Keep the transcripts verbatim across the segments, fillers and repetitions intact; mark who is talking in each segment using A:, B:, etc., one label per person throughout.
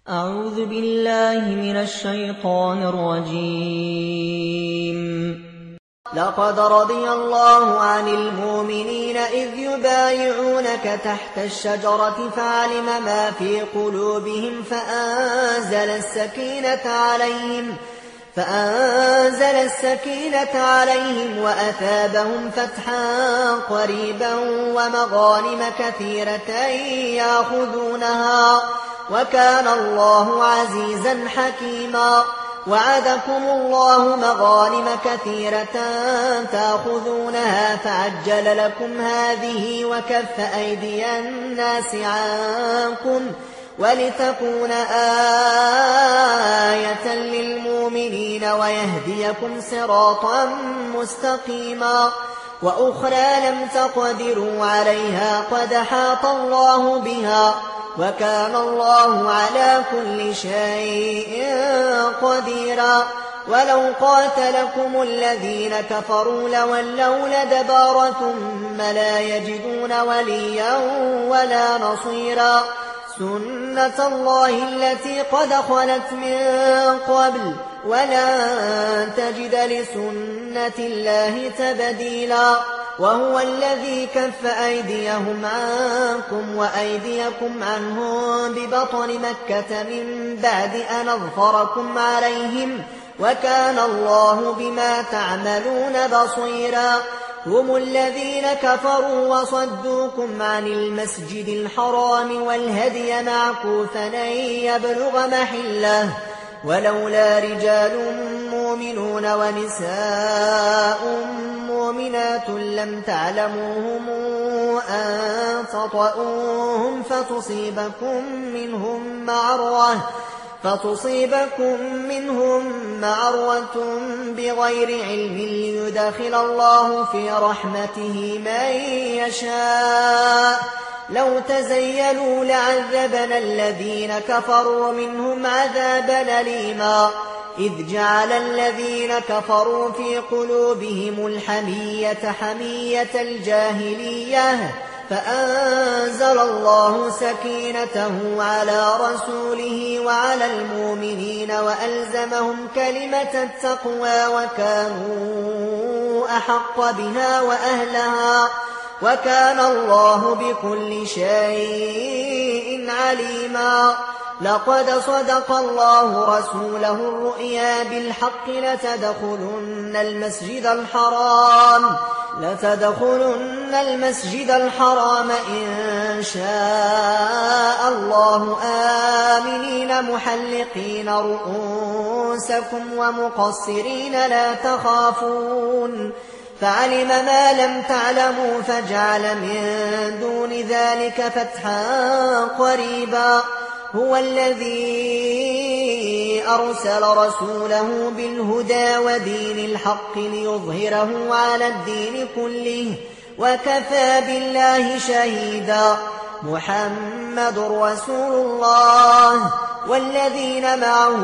A: أعوذ بالله من الشيطان الرجيم. لقد رضي الله عن المؤمنين إذ يبايعونك تحت الشجرة فعلم ما في قلوبهم فأنزل السكينة عليهم فأنزل السكينة عليهم وأثابهم فتحا قريبا ومغانم كثيرة يأخذونها وكان الله عزيزا حكيما. وعدكم الله مغانم كثيرة تأخذونها فعجل لكم هذه وكف أيدي الناس عنكم ولتكون آية للمؤمنين ويهديكم صراطا مستقيما. وأخرى لم تقدروا عليها قد حاط الله بها وكان الله على كل شيء قديرا. ولو قاتلكم الذين كفروا لولوا الأدبار ثم لا يجدون وليا ولا نصيرا. سنة الله التي قد خلت من قبل ولن تجد لسنة الله تبديلا. وهو الذي كف أيديهم عنكم وأيديكم عنهم ببطن مكة من بعد أن أظفركم عليهم وكان الله بما تعملون بصيرا. هم الذين كفروا وصدوكم عن المسجد الحرام والهدي معكوفا أن يبلغ محله ولولا رجال مؤمنون ونساء مؤمنات لم تعلموهم أن تطؤوهم فتصيبكم منهم معرة فتصيبكم منهم معرة بغير علم ليدخل الله في رحمته من يشاء. لو تزيلوا لعذبنا الذين كفروا منهم عذابا أليما. إذ جعل الذين كفروا في قلوبهم الحمية حمية الجاهلية فأنزل الله سكينته على رسوله وعلى المؤمنين وألزمهم كلمة التقوى وكانوا أحق بها وأهلها وكان الله بكل شيء عليما. لقد صدق الله رسوله الرؤيا بالحق لتدخلن المسجد الحرام لتدخلن المسجد الحرام إن شاء الله آمنين محلقين رؤوسكم ومقصرين لا تخافون فعلم ما لم تعلموا فجعل من دون ذلك فتحا قريبا. هو الذي أرسل رسوله بالهدى ودين الحق ليظهره على الدين كله وكفى بالله شهيدا. محمد رسول الله والذين معه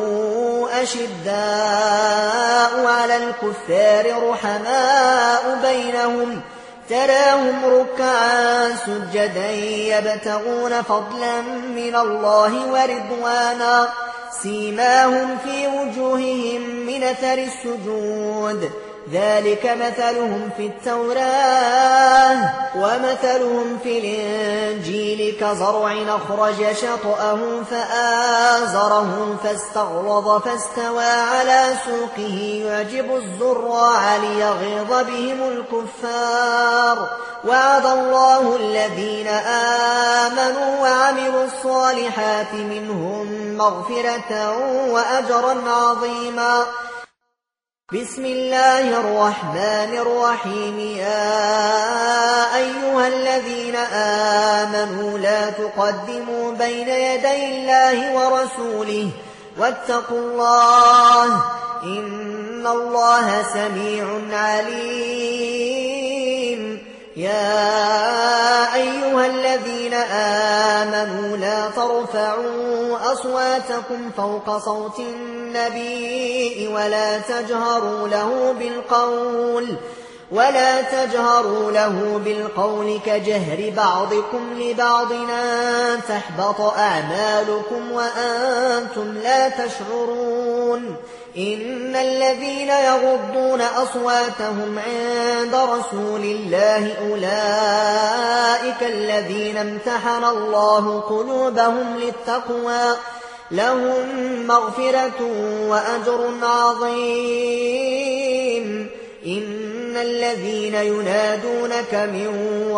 A: أشداء على الكفار رحماء بينهم تراهم ركعا سجدا يبتغون فضلا من الله ورضوانا سيماهم في وجوههم من أثر السجود ذلك مثلهم في التوراة ومثلهم في الإنجيل كزرع أخرج شطأه فآزره فاستغلظ فاستوى على سوقه يعجب الزراع ليغيظ بهم الكفار. وعد الله الذين آمنوا وعملوا الصالحات منهم مغفرة وأجرا عظيما. بسم الله الرحمن الرحيم. يا أيها الذين آمنوا لا تقدموا بين يدي الله ورسوله واتقوا الله إن الله سميع عليم. يا أيها الذين آمنوا لا ترفعوا أصواتكم فوق صوت النبي ولا تجهروا له بالقول ولا تجهروا له بالقول كجهر بعضكم لبعض أن تحبط أعمالكم وأنتم لا تشعرون إن الذين يغضون أصواتهم عند رسول الله أولئك الذين امتحن الله قلوبهم للتقوى لهم مغفرة وأجر عظيم إن الذين ينادونك من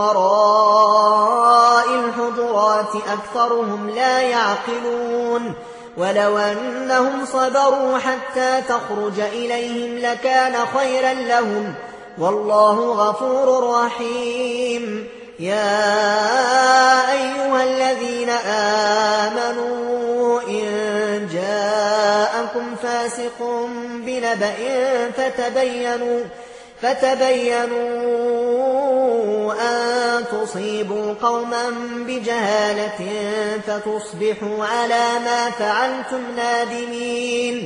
A: وراء الحجرات أكثرهم لا يعقلون ولو أنهم صبروا حتى تخرج إليهم لكان خيرا لهم والله غفور رحيم يا أيها الذين آمنوا إن جاءكم فاسق بنبأ فتبينوا فتبينوا أن تصيبوا قوما بجهالة فتصبحوا على ما فعلتم نادمين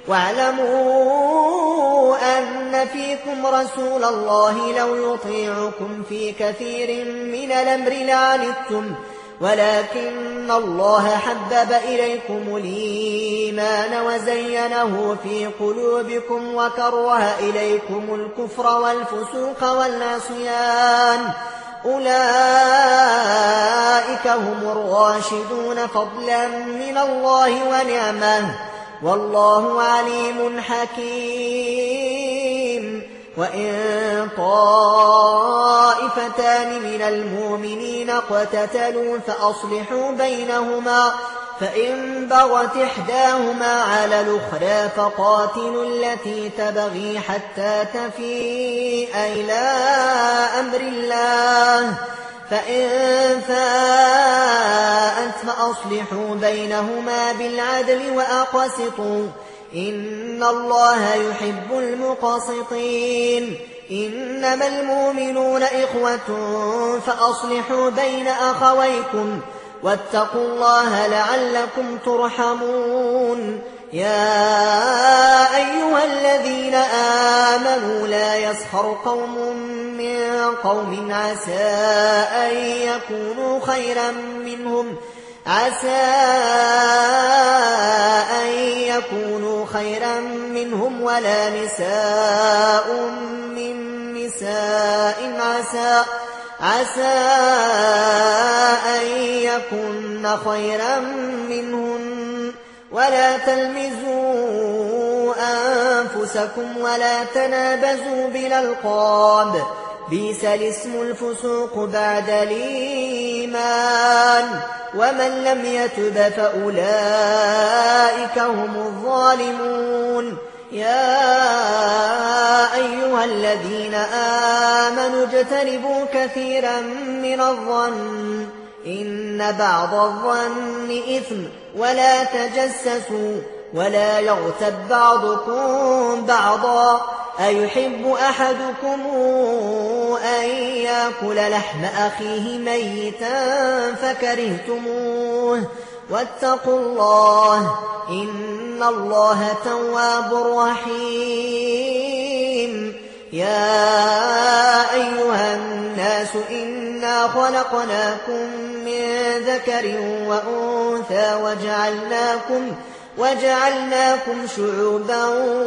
A: واعلموا أن فيكم رسول الله لو يطيعكم في كثير من الأمر لعنتم ولكن الله حبب إليكم الإيمان وزينه في قلوبكم وكره إليكم الكفر والفسوق والعصيان أولئك هم الراشدون فضلا من الله ونعمه والله عليم حكيم وإن طائفتان من المؤمنين اقتتلوا فأصلحوا بينهما فإن بغت إحداهما على الأخرى فقاتلوا التي تبغي حتى تفيء إلى أمر الله فإن فاءت فأصلحوا بينهما بالعدل وأقسطوا إن الله يحب المقسطين إنما المؤمنون إخوة فأصلحوا بين أخويكم واتقوا الله لعلكم ترحمون يا أيها الذين آمنوا لا يسخر قوم من قوم عسى أن يكونوا خيرا منهم عسى أن يكونوا خيرا منهم ولا نساء من نساء عسى عسى أن يكن خيرا منهن ولا تلمزوا أنفسكم ولا تنابزوا بالألقاب بئس الاسم الفسوق بعد الإيمان ومن لم يتب فأولئك هم الظالمون يا أيها الذين آمنوا اجتنبوا كثيرا من الظن إن بعض الظن إثم ولا تجسسوا ولا يغتب بعضكم بعضا أيحب أحدكم أن يأكل لحم أخيه ميتا فكرهتموه واتقوا الله إن الله تواب رحيم يا أيها الناس إنا خلقناكم من ذكر وأنثى وجعلناكم وجعلناكم شعوبا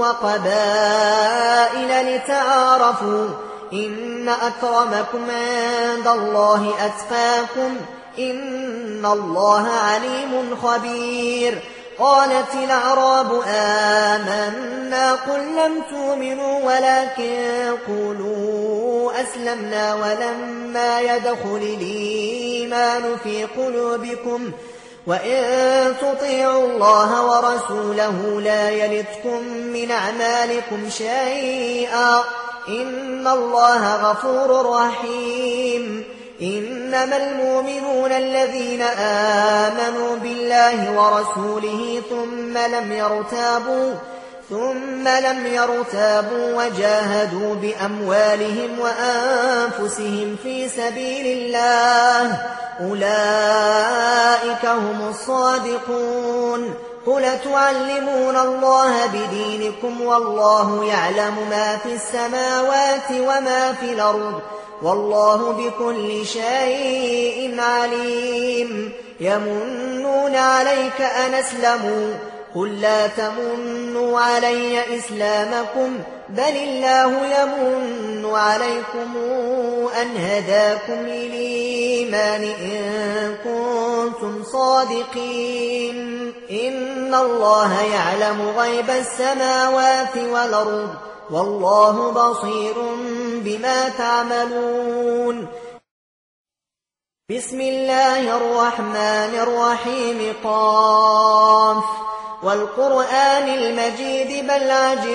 A: وقبائل لتعارفوا إن أكرمكم عند الله أتقاكم إن الله عليم خبير قالت الأعراب آمنا قل لم تؤمنوا ولكن قولوا أسلمنا ولما يدخل الإيمان في قلوبكم وإن تطيعوا الله ورسوله لا يلتكم من أعمالكم شيئا إن الله غفور رحيم إنما المؤمنون الذين آمنوا بالله ورسوله ثم لم يرتابوا ثم لم يرتابوا وجاهدوا بأموالهم وأنفسهم في سبيل الله أولئك هم الصادقون. قل تعلمون الله بدينكم والله يعلم ما في السماوات وما في الأرض والله بكل شيء عليم. يمنون عليك أن أسلموا قل لا تمنوا علي إسلامكم بل الله يمن عليكم أن هداكم للإيمان إن كنتم صادقين. إن الله يعلم غيب السماوات والأرض والله بصير بما تعملون. بسم الله الرحمن الرحيم. قاف والقرآن المجيد بل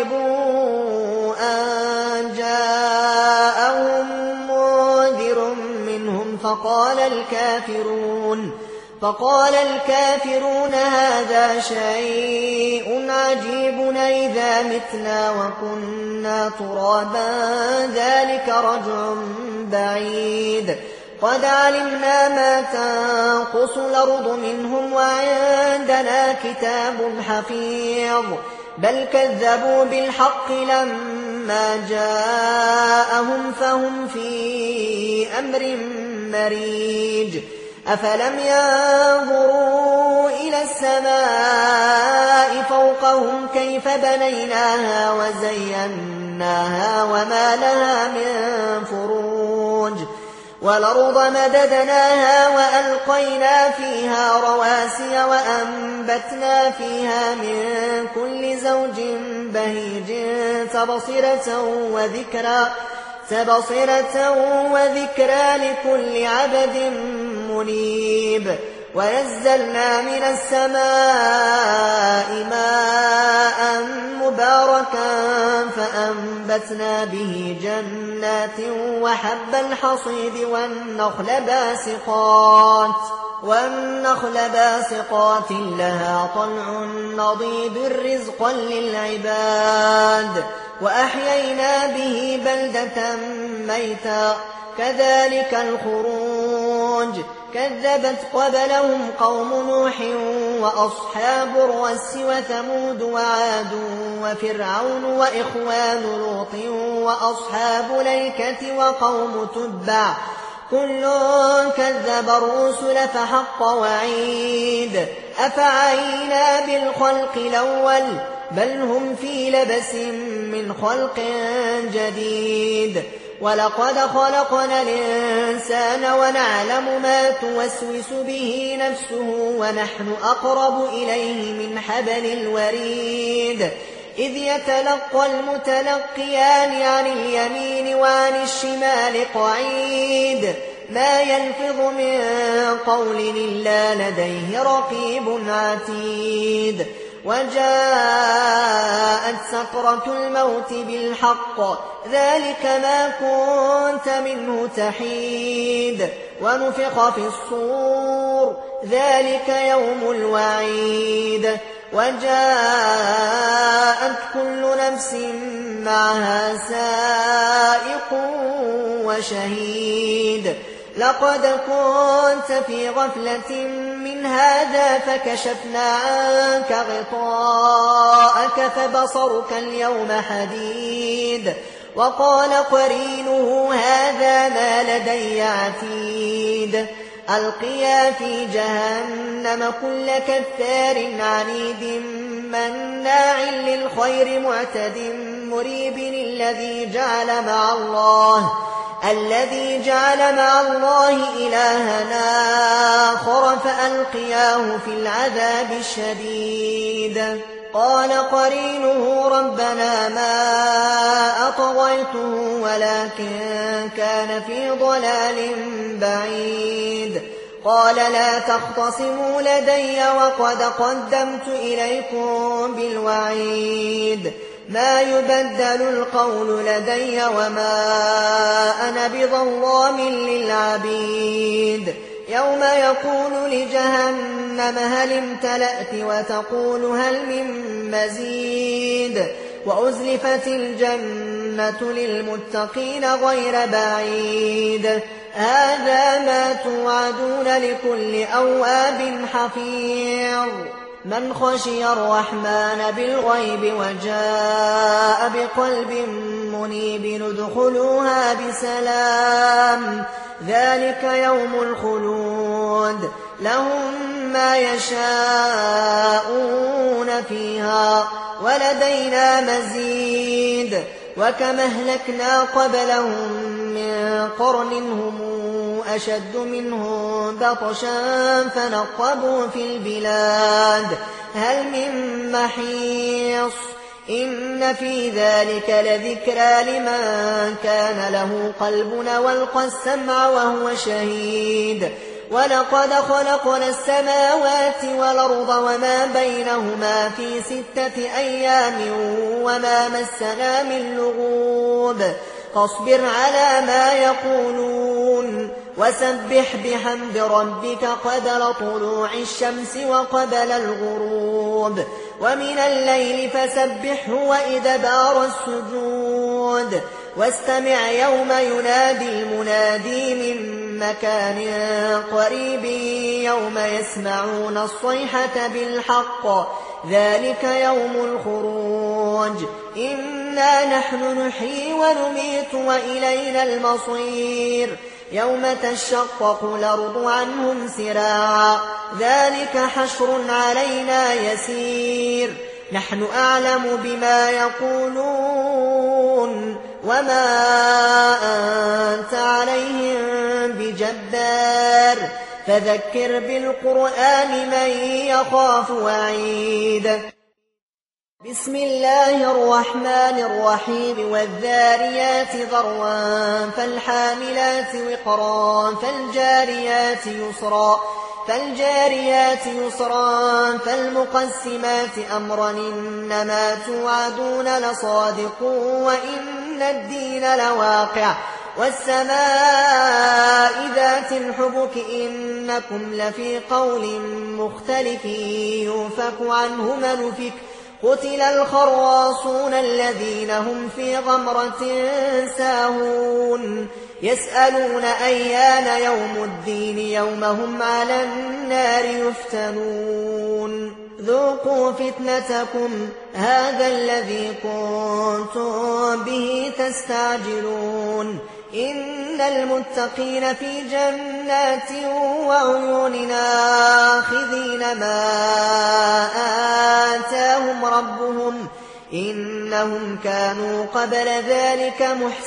A: عجبوا أن جاءهم منذر منهم فقال الكافرون فقال الكافرون هذا شيء عجيب أإذا متنا وكنا ترابا ذلك رجع بعيد. قد علمنا ما تنقص الأرض منهم وعندنا كتاب حفيظ. بل كذبوا بالحق لما جاءهم فهم في أمر مريج. أفلم ينظروا إلى السماء فوقهم كيف بنيناها وزيناها وما لها من فروج والأرض مددناها وألقينا فيها رواسي وأنبتنا فيها من كل زوج بهيج تبصرة وذكرى تبصرة وذكرى لكل عبد منيب. ونزلنا من السماء ماء مباركا فأنبتنا به جنات وحب الحصيد والنخل باسقات والنخل باسقات لها طلع نضيد رزقا للعباد. وأحيينا به بلدة ميتا كذلك الخروج. كذبت قبلهم قوم نوح وأصحاب الرس وثمود وعاد وفرعون وإخوان لوط وأصحاب الأيكة وقوم تبع كل كذب الرسل فحق وعيد. أفعينا بالخلق الأول بل هم في لبس من خلق جديد. ولقد خلقنا الإنسان ونعلم ما توسوس به نفسه ونحن أقرب إليه من حبل الوريد. إذ يتلقى المتلقيان عن اليمين وعن الشمال قعيد. ما يلفظ من قول إلا لديه رقيب عتيد. وجاءت سكرة الموت بالحق ذلك ما كنت منه تحيد. ونفخ في الصور ذلك يوم الوعيد. وجاءت كل نفس معها سائق وشهيد. لقد كنت في غفلة من هذا فكشفنا عنك غطاءك فبصرك اليوم حديد. وقال قرينه هذا ما لدي عتيد. ألقيا في جهنم كل كفار عنيد مناع للخير معتد مريب. الذي جعل مع الله الذي جعل مع الله إلهنا آخر فألقياه في العذاب الشديد. قال قرينه ربنا ما أطغيته ولكن كان في ضلال بعيد. قال لا تختصموا لدي وقد قدمت إليكم بالوعيد. ما يبدل القول لدي وما أنا بظلام للعبيد. يوم يقول لجهنم هل امتلأت وتقول هل من مزيد وأزلفت الجنة للمتقين غير بعيد هذا ما توعدون لكل أواب حفيظ من خشي الرحمن بالغيب وجاء بقلب منيب ندخلوها بسلام ذلك يوم الخلود لهم ما يشاءون فيها ولدينا مزيد وكم أهلكنا قبلهم من قرن هم أشد منهم بطشا فنقبوا في البلاد هل من محيص إن في ذلك لذكرى لمن كان له قلب والقى السمع وهو شهيد ولقد خلقنا السماوات والأرض وما بينهما في ستة أيام وما مسنا من لغوب فاصبر على ما يقولون وسبح بحمد ربك قبل طلوع الشمس وقبل الغروب ومن الليل فسبحه وإدبار السجود واستمع يوم ينادي المنادي من مكان قريب يوم يسمعون الصيحة بالحق ذلك يوم الخروج إنا نحن نحيي ونميت وإلينا المصير يوم تشقق الأرض عنهم سراعا ذلك حشر علينا يسير نحن أعلم بما يقولون وما أنت عليهم بجبار فذكر بالقرآن من يخاف وعيد بسم الله الرحمن الرحيم والذاريات ذروا فالحاملات وقرا فالجاريات يسرا فالجاريات يسرا فالمقسمات أمرا إنما توعدون لصادق وإن الدين لواقع والسماء ذات الحبك إنكم لفي قول مختلف يؤفك عنه من أفك قتل الخراصون الذين هم في غمرة ساهون يسألون أيان يوم الدين يوم هم على النار يفتنون ذوقوا فتنتكم هذا الذي كنتم به تستعجلون إن المتقين في جنات وعيون آخذين ما آتاهم ربهم إنهم كانوا قبل ذلك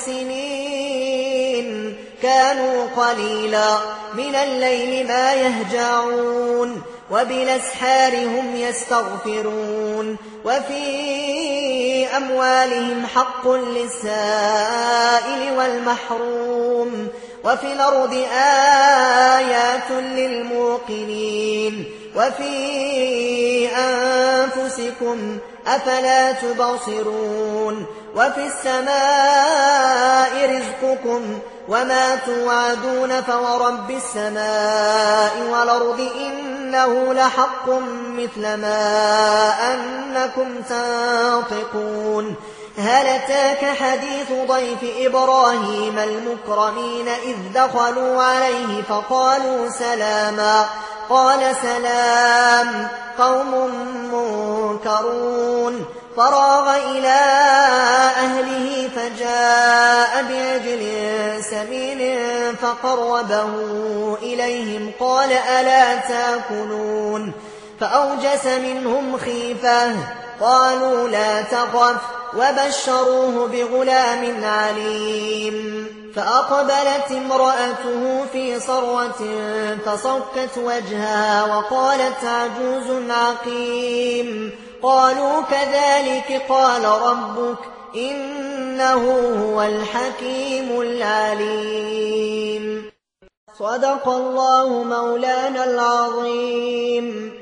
A: محسنين كانوا قليلا من الليل ما يهجعون وبالأسحار هم يستغفرون وفي أموالهم حق للسائل والمحروم وفي الأرض آيات للموقنين وفي أنفسكم أفلا تبصرون وفي السماء رزقكم وما توعدون فورب السماء والأرض إنه لحق مثل ما أنكم تنطقون هل أتاك حديث ضيف إبراهيم المكرمين إذ دخلوا عليه فقالوا سلاما قال سلام قوم منكرون فراغ إلى أهله فجاء بعجل سمين فقربه إليهم قال ألا تأكلون فأوجس منهم خيفة قالوا لا تخف وبشروه بغلام عليم فأقبلت امرأته في صرة فصكت وجهها وقالت عجوز عقيم قالوا كذلك قال ربك إنه هو الحكيم العليم صدق الله مولانا العظيم.